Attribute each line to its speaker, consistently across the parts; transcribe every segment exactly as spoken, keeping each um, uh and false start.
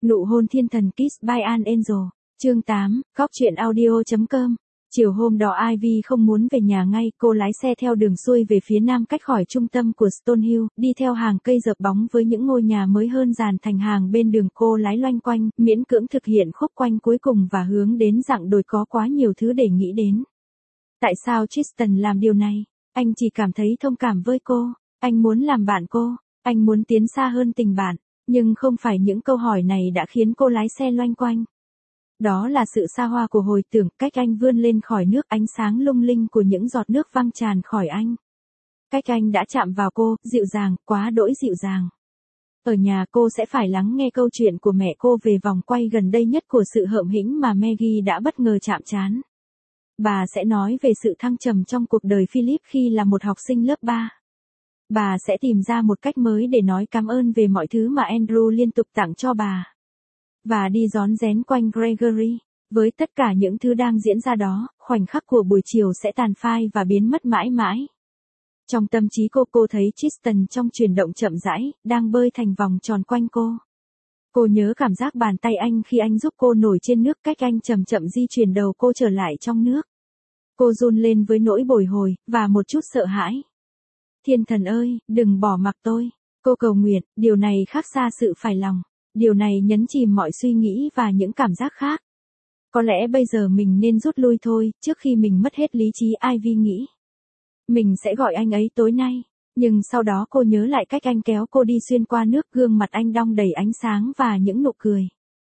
Speaker 1: Nụ hôn thiên thần Kiss by an Angel. Chương tám, góc truyện audio chấm com. Chiều hôm đó Ivy không muốn về nhà ngay, cô lái xe theo đường xuôi về phía nam cách khỏi trung tâm của Stonehill, đi theo hàng cây dợp bóng với những ngôi nhà mới hơn dàn thành hàng bên đường. Cô lái loanh quanh, miễn cưỡng thực hiện khúc quanh cuối cùng và hướng đến dặng đồi có quá nhiều thứ để nghĩ đến. Tại sao Tristan làm điều này? Anh chỉ cảm thấy thông cảm với cô, anh muốn làm bạn cô, anh muốn tiến xa hơn tình bạn, nhưng không phải những câu hỏi này đã khiến cô lái xe loanh quanh. Đó là sự xa hoa của hồi tưởng, cách anh vươn lên khỏi nước, ánh sáng lung linh của những giọt nước văng tràn khỏi anh. Cách anh đã chạm vào cô, dịu dàng, quá đỗi dịu dàng. Ở nhà cô sẽ phải lắng nghe câu chuyện của mẹ cô về vòng quay gần đây nhất của sự hợm hĩnh mà Maggie đã bất ngờ chạm trán. Bà sẽ nói về sự thăng trầm trong cuộc đời Philip khi là một học sinh lớp ba. Bà sẽ tìm ra một cách mới để nói cảm ơn về mọi thứ mà Andrew liên tục tặng cho bà. Và đi rón rén quanh Gregory. Với tất cả những thứ đang diễn ra đó, khoảnh khắc của buổi chiều sẽ tàn phai và biến mất mãi mãi. Trong tâm trí cô, cô thấy Tristan trong chuyển động chậm rãi, đang bơi thành vòng tròn quanh cô. Cô nhớ cảm giác bàn tay anh khi anh giúp cô nổi trên nước, cách anh chậm chậm di chuyển đầu cô trở lại trong nước. Cô run lên với nỗi bồi hồi, và một chút sợ hãi. Thiên thần ơi, đừng bỏ mặc tôi. Cô cầu nguyện, điều này khác xa sự phải lòng. Điều này nhấn chìm mọi suy nghĩ và những cảm giác khác. Có lẽ bây giờ mình nên rút lui thôi, trước khi mình mất hết lý trí. Ivy nghĩ. Mình sẽ gọi anh ấy tối nay. Nhưng sau đó cô nhớ lại cách anh kéo cô đi xuyên qua nước, gương mặt anh đong đầy ánh sáng và những nụ cười.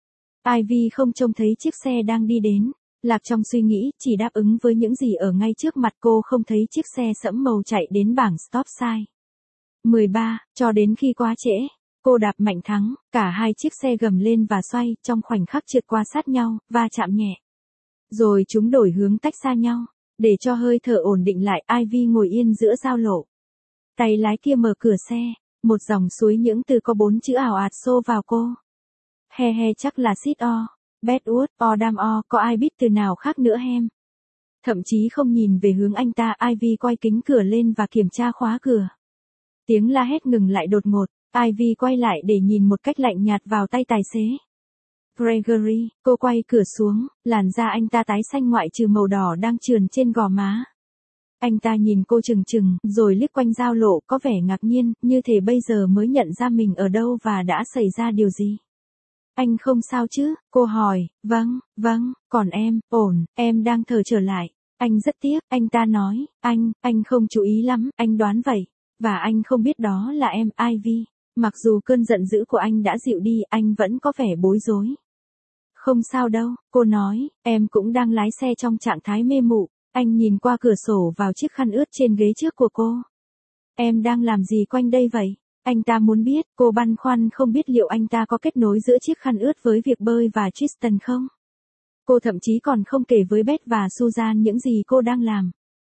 Speaker 1: Ivy không trông thấy chiếc xe đang đi đến. Lạc trong suy nghĩ, chỉ đáp ứng với những gì ở ngay trước mặt cô, không thấy chiếc xe sẫm màu chạy đến bảng stop sign. mười ba, cho đến khi quá trễ. Cô đạp mạnh thắng, cả hai chiếc xe gầm lên và xoay, trong khoảnh khắc trượt qua sát nhau, va chạm nhẹ. Rồi chúng đổi hướng tách xa nhau. Để cho hơi thở ổn định lại, Ivy ngồi yên giữa giao lộ. Tay lái kia mở cửa xe, một dòng suối những từ có bốn chữ ảo ạt xô vào cô. He he, chắc là sit o, Bedwood, o đam o, có ai biết từ nào khác nữa hem. Thậm chí không nhìn về hướng anh ta, Ivy quay kính cửa lên và kiểm tra khóa cửa. Tiếng la hét ngừng lại đột ngột. Ivy quay lại để nhìn một cách lạnh nhạt vào tay tài xế. Gregory, cô quay cửa xuống, làn da anh ta tái xanh ngoại trừ màu đỏ đang trườn trên gò má. Anh ta nhìn cô chừng chừng, rồi liếc quanh giao lộ, có vẻ ngạc nhiên, như thể bây giờ mới nhận ra mình ở đâu và đã xảy ra điều gì. Anh không sao chứ? Cô hỏi. Vâng, vâng, còn em, ổn, em đang thở trở lại. Anh rất tiếc, anh ta nói, anh, anh không chú ý lắm, anh đoán vậy. Và anh không biết đó là em, Ivy. Mặc dù cơn giận dữ của anh đã dịu đi, anh vẫn có vẻ bối rối. Không sao đâu, cô nói, em cũng đang lái xe trong trạng thái mê mụ. Anh nhìn qua cửa sổ vào chiếc khăn ướt trên ghế trước của cô. Em đang làm gì quanh đây vậy? Anh ta muốn biết, cô băn khoăn không biết liệu anh ta có kết nối giữa chiếc khăn ướt với việc bơi và Tristan không? Cô thậm chí còn không kể với Beth và Susan những gì cô đang làm.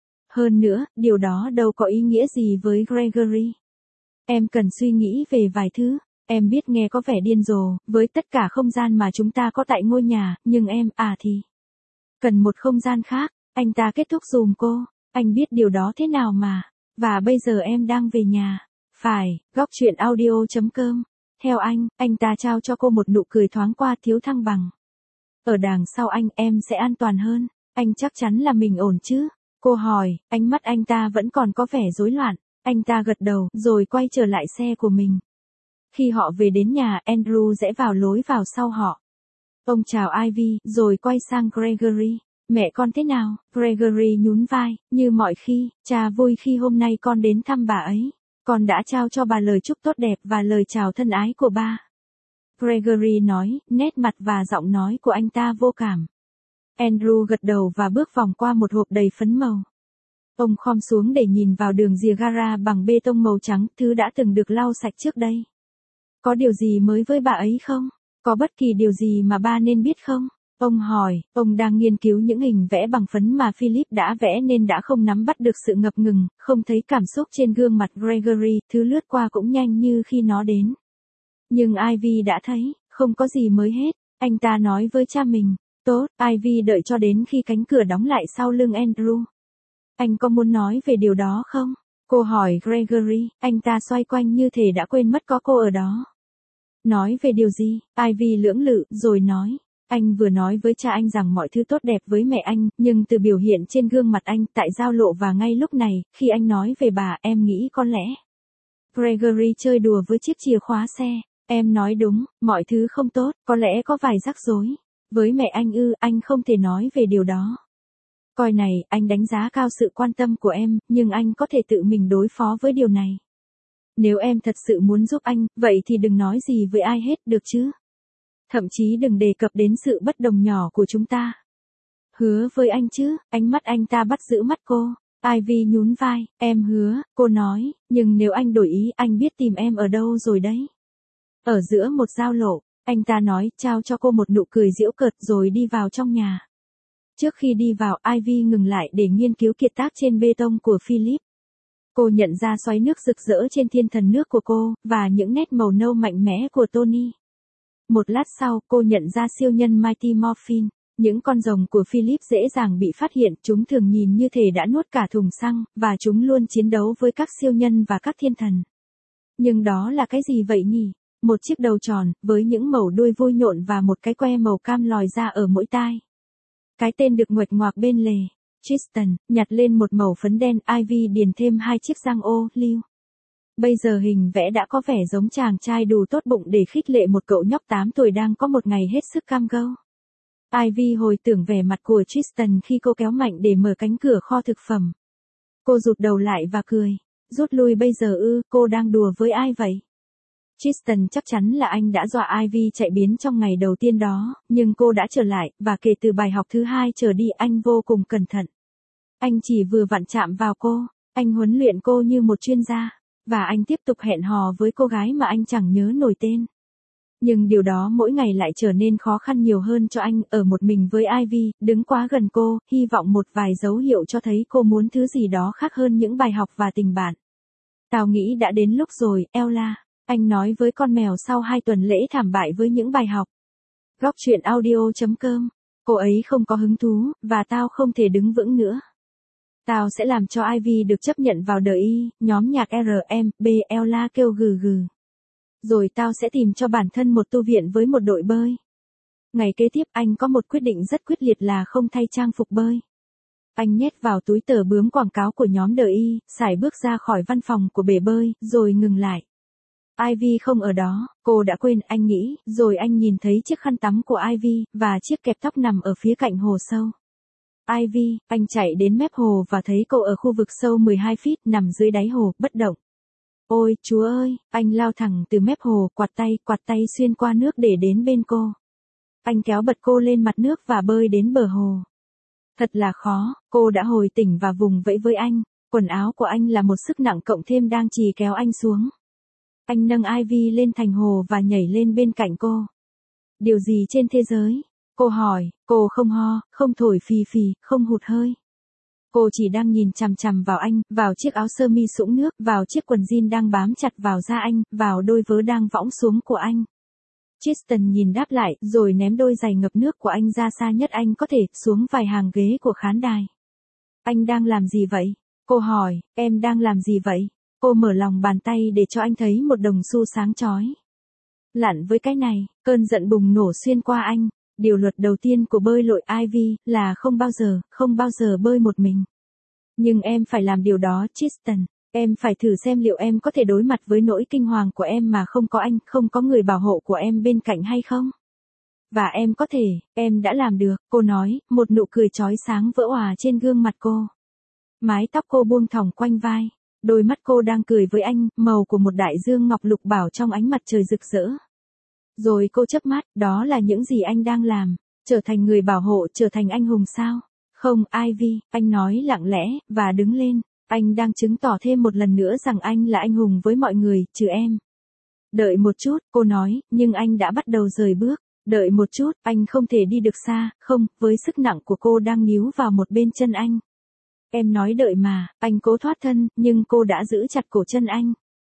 Speaker 1: Hơn nữa, điều đó đâu có ý nghĩa gì với Gregory. Em cần suy nghĩ về vài thứ. Em biết nghe có vẻ điên rồ, với tất cả không gian mà chúng ta có tại ngôi nhà, nhưng em, à thì, cần một không gian khác. Anh ta kết thúc dùm cô. Anh biết điều đó thế nào mà. Và bây giờ em đang về nhà. Phải, góc truyện audio chấm com. Theo anh, anh ta trao cho cô một nụ cười thoáng qua thiếu thăng bằng. Ở đằng sau anh, em sẽ an toàn hơn. Anh chắc chắn là mình ổn chứ? Cô hỏi, ánh mắt anh ta vẫn còn có vẻ rối loạn. Anh ta gật đầu, rồi quay trở lại xe của mình. Khi họ về đến nhà, Andrew rẽ vào lối vào sau họ. Ông chào Ivy, rồi quay sang Gregory. Mẹ con thế nào? Gregory nhún vai, như mọi khi, cha vui khi hôm nay con đến thăm bà ấy. Con đã trao cho bà lời chúc tốt đẹp và lời chào thân ái của ba. Gregory nói, nét mặt và giọng nói của anh ta vô cảm. Andrew gật đầu và bước vòng qua một hộp đầy phấn màu. Ông khom xuống để nhìn vào đường rìa gara bằng bê tông màu trắng, thứ đã từng được lau sạch trước đây. Có điều gì mới với bà ấy không? Có bất kỳ điều gì mà ba nên biết không? Ông hỏi, ông đang nghiên cứu những hình vẽ bằng phấn mà Philip đã vẽ nên đã không nắm bắt được sự ngập ngừng, không thấy cảm xúc trên gương mặt Gregory, thứ lướt qua cũng nhanh như khi nó đến. Nhưng Ivy đã thấy, không có gì mới hết, anh ta nói với cha mình. Tốt, Ivy đợi cho đến khi cánh cửa đóng lại sau lưng Andrew. Anh có muốn nói về điều đó không? Cô hỏi Gregory, anh ta xoay quanh như thể đã quên mất có cô ở đó. Nói về điều gì? Ivy lưỡng lự, rồi nói. Anh vừa nói với cha anh rằng mọi thứ tốt đẹp với mẹ anh, nhưng từ biểu hiện trên gương mặt anh tại giao lộ và ngay lúc này, khi anh nói về bà, em nghĩ có lẽ Gregory chơi đùa với chiếc chìa khóa xe. Em nói đúng, mọi thứ không tốt, có lẽ có vài rắc rối. Với mẹ anh ư, anh không thể nói về điều đó. Coi này, anh đánh giá cao sự quan tâm của em, nhưng anh có thể tự mình đối phó với điều này. Nếu em thật sự muốn giúp anh, vậy thì đừng nói gì với ai hết, được chứ? Thậm chí đừng đề cập đến sự bất đồng nhỏ của chúng ta. Hứa với anh chứ, ánh mắt anh ta bắt giữ mắt cô. Ivy nhún vai, em hứa, cô nói, nhưng nếu anh đổi ý, anh biết tìm em ở đâu rồi đấy. Ở giữa một giao lộ, anh ta nói, trao cho cô một nụ cười giễu cợt rồi đi vào trong nhà. Trước khi đi vào, Ivy ngừng lại để nghiên cứu kiệt tác trên bê tông của Philip. Cô nhận ra xoáy nước rực rỡ trên thiên thần nước của cô, và những nét màu nâu mạnh mẽ của Tony. Một lát sau, cô nhận ra siêu nhân Mighty Morphin. Những con rồng của Philip dễ dàng bị phát hiện, chúng thường nhìn như thể đã nuốt cả thùng xăng, và chúng luôn chiến đấu với các siêu nhân và các thiên thần. Nhưng đó là cái gì vậy nhỉ? Một chiếc đầu tròn, với những mẩu đuôi vui nhộn và một cái que màu cam lòi ra ở mỗi tai. Cái tên được nguệch ngoạc bên lề. Tristan, nhặt lên một mẩu phấn đen, Ivy điền thêm hai chiếc răng ô, lưu. Bây giờ hình vẽ đã có vẻ giống chàng trai đủ tốt bụng để khích lệ một cậu nhóc tám tuổi đang có một ngày hết sức cam go. Ivy hồi tưởng vẻ mặt của Tristan khi cô kéo mạnh để mở cánh cửa kho thực phẩm. Cô rụt đầu lại và cười. Rút lui bây giờ ư, cô đang đùa với ai vậy? Tristan chắc chắn là anh đã dọa Ivy chạy biến trong ngày đầu tiên đó, nhưng cô đã trở lại, và kể từ bài học thứ hai trở đi anh vô cùng cẩn thận. Anh chỉ vừa vặn chạm vào cô, anh huấn luyện cô như một chuyên gia, và anh tiếp tục hẹn hò với cô gái mà anh chẳng nhớ nổi tên. Nhưng điều đó mỗi ngày lại trở nên khó khăn nhiều hơn cho anh, ở một mình với Ivy, đứng quá gần cô, hy vọng một vài dấu hiệu cho thấy cô muốn thứ gì đó khác hơn những bài học và tình bạn. Tao nghĩ đã đến lúc rồi, Ella. Anh nói với con mèo sau hai tuần lễ thảm bại với những bài học. Góc chuyện audio chấm com. Cô ấy không có hứng thú, và tao không thể đứng vững nữa. Tao sẽ làm cho Ivy được chấp nhận vào đời y, nhóm nhạc rờ em bê Ella kêu gừ gừ. Rồi tao sẽ tìm cho bản thân một tu viện với một đội bơi. Ngày kế tiếp anh có một quyết định rất quyết liệt là không thay trang phục bơi. Anh nhét vào túi tờ bướm quảng cáo của nhóm đời y, sải bước ra khỏi văn phòng của bể bơi, rồi ngừng lại. Ivy không ở đó, cô đã quên, anh nghĩ, rồi anh nhìn thấy chiếc khăn tắm của Ivy, và chiếc kẹp tóc nằm ở phía cạnh hồ sâu. Ivy, anh chạy đến mép hồ và thấy cô ở khu vực sâu mười hai feet, nằm dưới đáy hồ, bất động. Ôi, Chúa ơi, anh lao thẳng từ mép hồ, quạt tay, quạt tay xuyên qua nước để đến bên cô. Anh kéo bật cô lên mặt nước và bơi đến bờ hồ. Thật là khó, cô đã hồi tỉnh và vùng vẫy với anh, quần áo của anh là một sức nặng cộng thêm đang trì kéo anh xuống. Anh nâng Ivy lên thành hồ và nhảy lên bên cạnh cô. Điều gì trên thế giới? Cô hỏi, cô không ho, không thổi phì phì, không hụt hơi. Cô chỉ đang nhìn chằm chằm vào anh, vào chiếc áo sơ mi sũng nước, vào chiếc quần jean đang bám chặt vào da anh, vào đôi vớ đang võng xuống của anh. Tristan nhìn đáp lại, rồi ném đôi giày ngập nước của anh ra xa nhất anh có thể, xuống vài hàng ghế của khán đài. Anh đang làm gì vậy? Cô hỏi, em đang làm gì vậy? Cô mở lòng bàn tay để cho anh thấy một đồng xu sáng chói. Lặn với cái này, cơn giận bùng nổ xuyên qua anh. Điều luật đầu tiên của bơi lội Ivy là không bao giờ, không bao giờ bơi một mình. Nhưng em phải làm điều đó, Tristan. Em phải thử xem liệu em có thể đối mặt với nỗi kinh hoàng của em mà không có anh, không có người bảo hộ của em bên cạnh hay không? Và em có thể, em đã làm được, cô nói, một nụ cười chói sáng vỡ òa trên gương mặt cô. Mái tóc cô buông thõng quanh vai. Đôi mắt cô đang cười với anh, màu của một đại dương ngọc lục bảo trong ánh mặt trời rực rỡ. Rồi cô chớp mắt, đó là những gì anh đang làm, trở thành người bảo hộ, trở thành anh hùng sao? Không, Ivy, anh nói lặng lẽ, và đứng lên, anh đang chứng tỏ thêm một lần nữa rằng anh là anh hùng với mọi người, trừ em. Đợi một chút, cô nói, nhưng anh đã bắt đầu rời bước. Đợi một chút, anh không thể đi được xa, không, với sức nặng của cô đang níu vào một bên chân anh. Em nói đợi mà, anh cố thoát thân, nhưng cô đã giữ chặt cổ chân anh.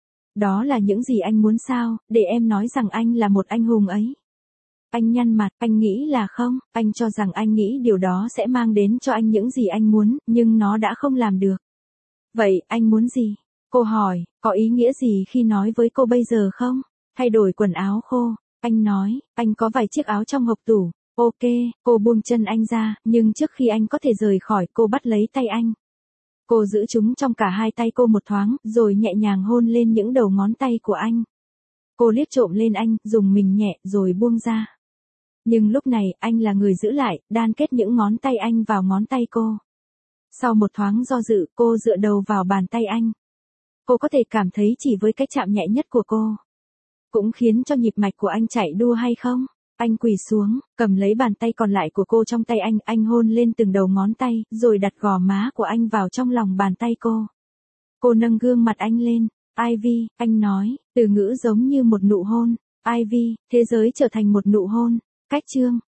Speaker 1: Đó là những gì anh muốn sao, để em nói rằng anh là một anh hùng ấy. Anh nhăn mặt, anh nghĩ là không, anh cho rằng anh nghĩ điều đó sẽ mang đến cho anh những gì anh muốn, nhưng nó đã không làm được. Vậy, anh muốn gì? Cô hỏi, có ý nghĩa gì khi nói với cô bây giờ không? thay đổi quần áo khô. Anh nói, anh có vài chiếc áo trong hộc tủ. Ok, cô buông chân anh ra, nhưng trước khi anh có thể rời khỏi, cô bắt lấy tay anh. Cô giữ chúng trong cả hai tay cô một thoáng, rồi nhẹ nhàng hôn lên những đầu ngón tay của anh. Cô liếc trộm lên anh, dùng mình nhẹ, rồi buông ra. Nhưng lúc này, anh là người giữ lại, đan kết những ngón tay anh vào ngón tay cô. Sau một thoáng do dự, cô dựa đầu vào bàn tay anh. Cô có thể cảm thấy chỉ với cái chạm nhẹ nhất của cô cũng khiến cho nhịp mạch của anh chạy đua hay không? Anh quỳ xuống, cầm lấy bàn tay còn lại của cô trong tay anh, anh hôn lên từng đầu ngón tay, rồi đặt gò má của anh vào trong lòng bàn tay cô. Cô nâng gương mặt anh lên. Ivy, anh nói, từ ngữ giống như một nụ hôn. Ivy, thế giới trở thành một nụ hôn. Cách chương